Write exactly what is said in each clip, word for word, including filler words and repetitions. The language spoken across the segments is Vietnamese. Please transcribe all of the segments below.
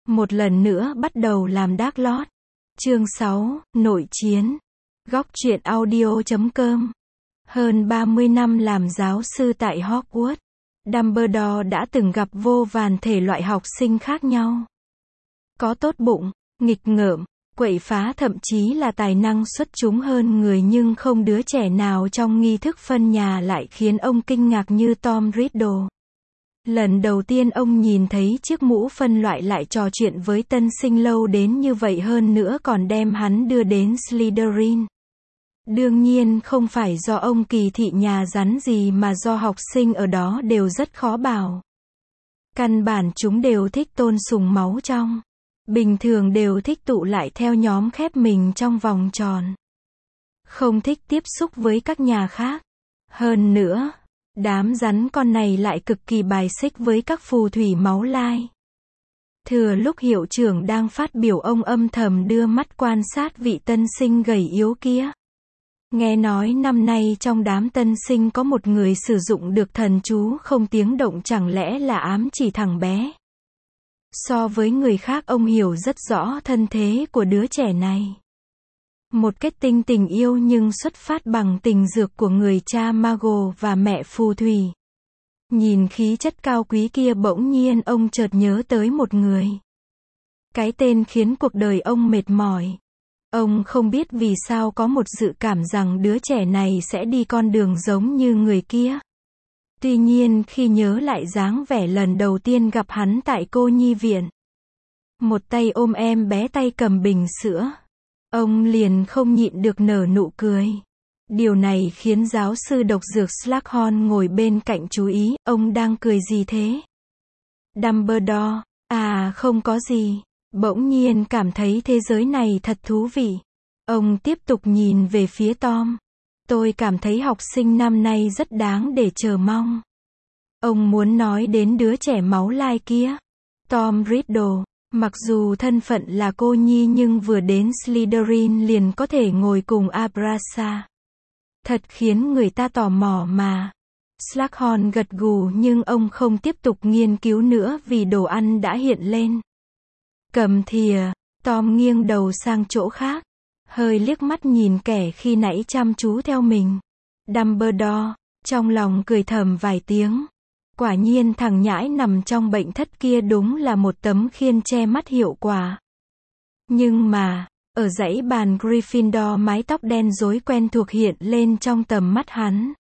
một lần nữa bắt đầu làm Dark Lord. Chương sáu, Nội chiến. Góc truyện audio chấm com. Hơn ba mươi năm làm giáo sư tại Hogwarts, Dumbledore đã từng gặp vô vàn thể loại học sinh khác nhau. Có tốt bụng, nghịch ngợm, quậy phá, thậm chí là tài năng xuất chúng hơn người, nhưng không đứa trẻ nào trong nghi thức phân nhà lại khiến ông kinh ngạc như Tom Riddle. Lần đầu tiên ông nhìn thấy chiếc mũ phân loại lại trò chuyện với tân sinh lâu đến như vậy, hơn nữa còn đem hắn đưa đến Slytherin. Đương nhiên không phải do ông kỳ thị nhà rắn gì, mà do học sinh ở đó đều rất khó bảo. Căn bản chúng đều thích tôn sùng máu trong. Bình thường đều thích tụ lại theo nhóm khép mình trong vòng tròn. Không thích tiếp xúc với các nhà khác. Hơn nữa, đám rắn con này lại cực kỳ bài xích với các phù thủy máu lai. Thừa lúc hiệu trưởng đang phát biểu, ông âm thầm đưa mắt quan sát vị tân sinh gầy yếu kia. Nghe nói năm nay trong đám tân sinh có một người sử dụng được thần chú không tiếng động, chẳng lẽ là ám chỉ thằng bé. So với người khác, ông hiểu rất rõ thân thế của đứa trẻ này. Một kết tinh tình yêu nhưng xuất phát bằng tình dược của người cha Mago và mẹ phù thủy. Nhìn khí chất cao quý kia, bỗng nhiên ông chợt nhớ tới một người. Cái tên khiến cuộc đời ông mệt mỏi. Ông không biết vì sao có một dự cảm rằng đứa trẻ này sẽ đi con đường giống như người kia. Tuy nhiên khi nhớ lại dáng vẻ lần đầu tiên gặp hắn tại cô nhi viện, một tay ôm em bé, tay cầm bình sữa, ông liền không nhịn được nở nụ cười. Điều này khiến giáo sư độc dược Slughorn ngồi bên cạnh chú ý, ông đang cười gì thế? Dumbledore, à không có gì. Bỗng nhiên cảm thấy thế giới này thật thú vị. Ông tiếp tục nhìn về phía Tom. Tôi cảm thấy học sinh năm nay rất đáng để chờ mong. Ông muốn nói đến đứa trẻ máu lai kia. Tom Riddle, mặc dù thân phận là cô nhi nhưng vừa đến Slytherin liền có thể ngồi cùng Abrasa. Thật khiến người ta tò mò mà. Slughorn gật gù, nhưng ông không tiếp tục nghiên cứu nữa vì đồ ăn đã hiện lên. Cầm thìa, Tom nghiêng đầu sang chỗ khác, hơi liếc mắt nhìn kẻ khi nãy chăm chú theo mình. Dumbledore, trong lòng cười thầm vài tiếng. Quả nhiên thằng nhãi nằm trong bệnh thất kia đúng là một tấm khiên che mắt hiệu quả. Nhưng mà, ở dãy bàn Gryffindor, mái tóc đen rối quen thuộc hiện lên trong tầm mắt hắn.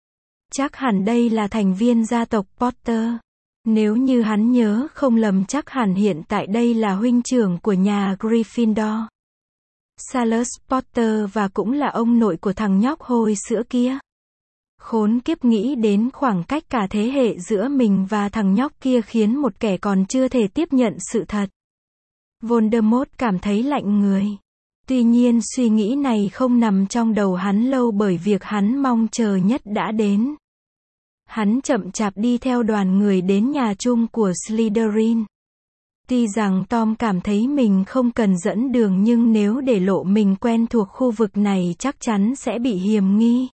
Chắc hẳn đây là thành viên gia tộc Potter. Nếu như hắn nhớ không lầm, chắc hẳn hiện tại đây là huynh trưởng của nhà Gryffindor, Salus Potter, và cũng là ông nội của thằng nhóc hôi sữa kia. Khốn kiếp, nghĩ đến khoảng cách cả thế hệ giữa mình và thằng nhóc kia khiến một kẻ còn chưa thể tiếp nhận sự thật. Voldemort cảm thấy lạnh người. Tuy nhiên suy nghĩ này không nằm trong đầu hắn lâu, bởi việc hắn mong chờ nhất đã đến. Hắn chậm chạp đi theo đoàn người đến nhà chung của Slytherin. Tuy rằng Tom cảm thấy mình không cần dẫn đường, nhưng nếu để lộ mình quen thuộc khu vực này chắc chắn sẽ bị hiềm nghi.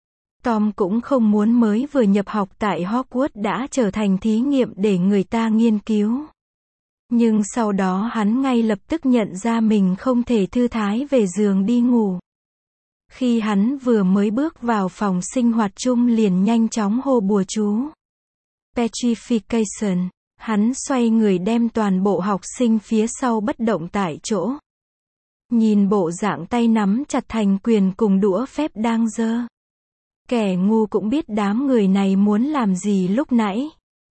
Tom cũng không muốn mới vừa nhập học tại Hogwarts đã trở thành thí nghiệm để người ta nghiên cứu. Nhưng sau đó hắn ngay lập tức nhận ra mình không thể thư thái về giường đi ngủ. Khi hắn vừa mới bước vào phòng sinh hoạt chung liền nhanh chóng hô bùa chú Petrification. Hắn xoay người đem toàn bộ học sinh phía sau bất động tại chỗ. Nhìn bộ dạng tay nắm chặt thành quyền cùng đũa phép đang giơ. Kẻ ngu cũng biết đám người này muốn làm gì lúc nãy.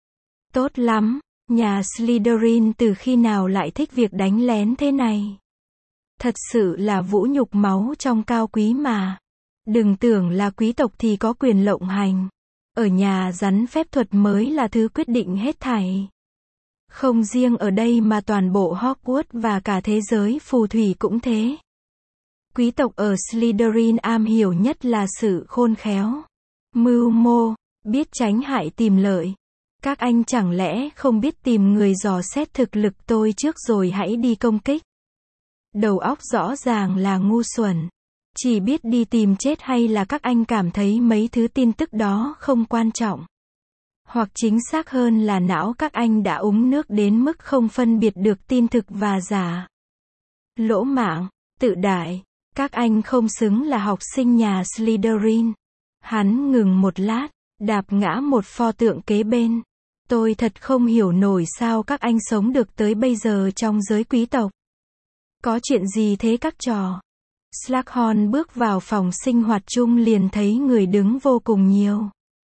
Tốt lắm, nhà Slytherin từ khi nào lại thích việc đánh lén thế này? Thật sự là vũ nhục máu trong cao quý mà. Đừng tưởng là quý tộc thì có quyền lộng hành. Ở nhà rắn phép thuật mới là thứ quyết định hết thảy. Không riêng ở đây mà toàn bộ Hogwarts và cả thế giới phù thủy cũng thế. Quý tộc ở Slytherin am hiểu nhất là sự khôn khéo, mưu mô, biết tránh hại tìm lợi. Các anh chẳng lẽ không biết tìm người dò xét thực lực tôi trước rồi hãy đi công kích? Đầu óc rõ ràng là ngu xuẩn. Chỉ biết đi tìm chết, hay là các anh cảm thấy mấy thứ tin tức đó không quan trọng? Hoặc chính xác hơn là não các anh đã uống nước đến mức không phân biệt được tin thực và giả. Lỗ mãng, tự đại, các anh không xứng là học sinh nhà Slytherin. Hắn ngừng một lát, đạp ngã một pho tượng kế bên. Tôi thật không hiểu nổi sao các anh sống được tới bây giờ trong giới quý tộc. Có chuyện gì thế các trò? Slughorn bước vào phòng sinh hoạt chung liền thấy người đứng vô cùng nhiều.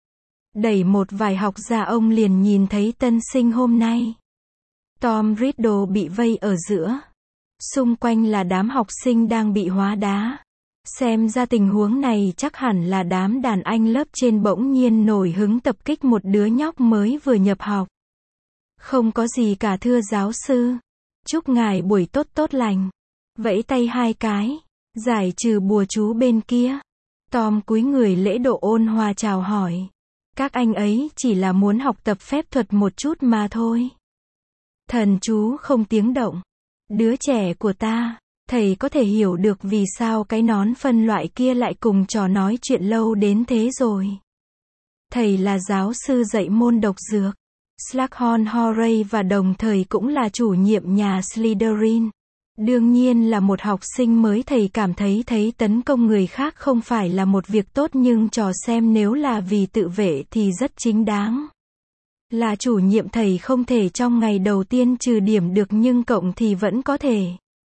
Đẩy một vài học ra ông liền nhìn thấy tân sinh hôm nay. Tom Riddle bị vây ở giữa. Xung quanh là đám học sinh đang bị hóa đá. Xem ra tình huống này chắc hẳn là đám đàn anh lớp trên bỗng nhiên nổi hứng tập kích một đứa nhóc mới vừa nhập học. Không có gì cả thưa giáo sư. Chúc ngài buổi tốt tốt lành. Vẫy tay hai cái. Giải trừ bùa chú bên kia. Tom cúi người lễ độ ôn hòa chào hỏi. Các anh ấy chỉ là muốn học tập phép thuật một chút mà thôi. Thần chú không tiếng động. Đứa trẻ của ta, thầy có thể hiểu được vì sao cái nón phân loại kia lại cùng trò nói chuyện lâu đến thế rồi. Thầy là giáo sư dạy môn độc dược, Slughorn Horay và đồng thời cũng là chủ nhiệm nhà Slytherin. Đương nhiên là một học sinh mới thầy cảm thấy thấy tấn công người khác không phải là một việc tốt nhưng trò xem nếu là vì tự vệ thì rất chính đáng. Là chủ nhiệm thầy không thể trong ngày đầu tiên trừ điểm được nhưng cộng thì vẫn có thể.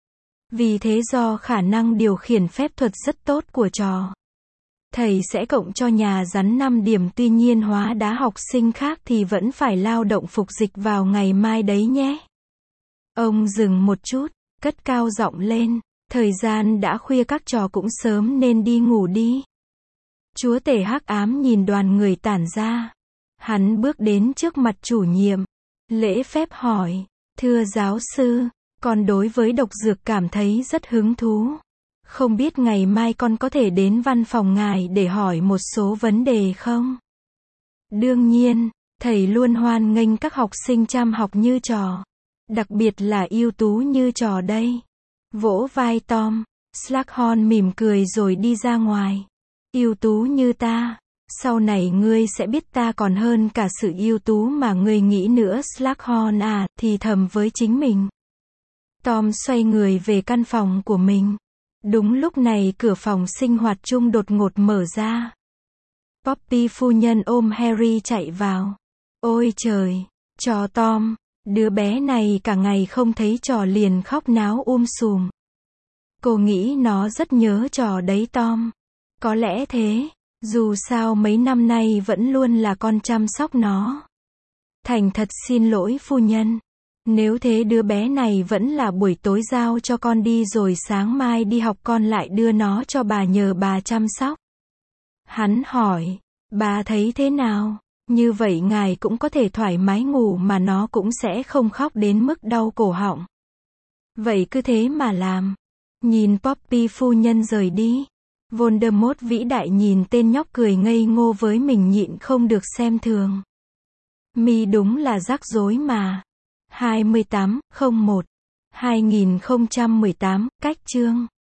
Vì thế do khả năng điều khiển phép thuật rất tốt của trò, thầy sẽ cộng cho nhà rắn năm điểm tuy nhiên hóa đá học sinh khác thì vẫn phải lao động phục dịch vào ngày mai đấy nhé. Ông dừng một chút, cất cao giọng lên, thời gian đã khuya các trò cũng sớm nên đi ngủ đi. Chúa tể hắc ám nhìn đoàn người tản ra. Hắn bước đến trước mặt chủ nhiệm, lễ phép hỏi, thưa giáo sư, con đối với độc dược cảm thấy rất hứng thú. Không biết ngày mai con có thể đến văn phòng ngài để hỏi một số vấn đề không? Đương nhiên, thầy luôn hoan nghênh các học sinh chăm học như trò. Đặc biệt là ưu tú như trò đây. Vỗ vai Tom, Slughorn mỉm cười rồi đi ra ngoài. Ưu tú như ta. Sau này ngươi sẽ biết ta còn hơn cả sự ưu tú mà ngươi nghĩ nữa Slughorn à, thì thầm với chính mình. Tom xoay người về căn phòng của mình. Đúng lúc này cửa phòng sinh hoạt chung đột ngột mở ra. Poppy phu nhân ôm Harry chạy vào. Ôi trời, trò Tom, đứa bé này cả ngày không thấy trò liền khóc náo um sùm. Cô nghĩ nó rất nhớ trò đấy Tom. Có lẽ thế. Dù sao mấy năm nay vẫn luôn là con chăm sóc nó. Thành thật xin lỗi phu nhân. Nếu thế đứa bé này vẫn là buổi tối giao cho con đi rồi sáng mai đi học con lại đưa nó cho bà nhờ bà chăm sóc. Hắn hỏi, bà thấy thế nào? Như vậy ngài cũng có thể thoải mái ngủ mà nó cũng sẽ không khóc đến mức đau cổ họng. Vậy cứ thế mà làm. Nhìn Poppy phu nhân rời đi. Voldemort vĩ đại nhìn tên nhóc cười ngây ngô với mình nhịn không được xem thường. Mi đúng là rắc rối mà. hai mươi tám không một hai nghìn không trăm mười tám, cách chương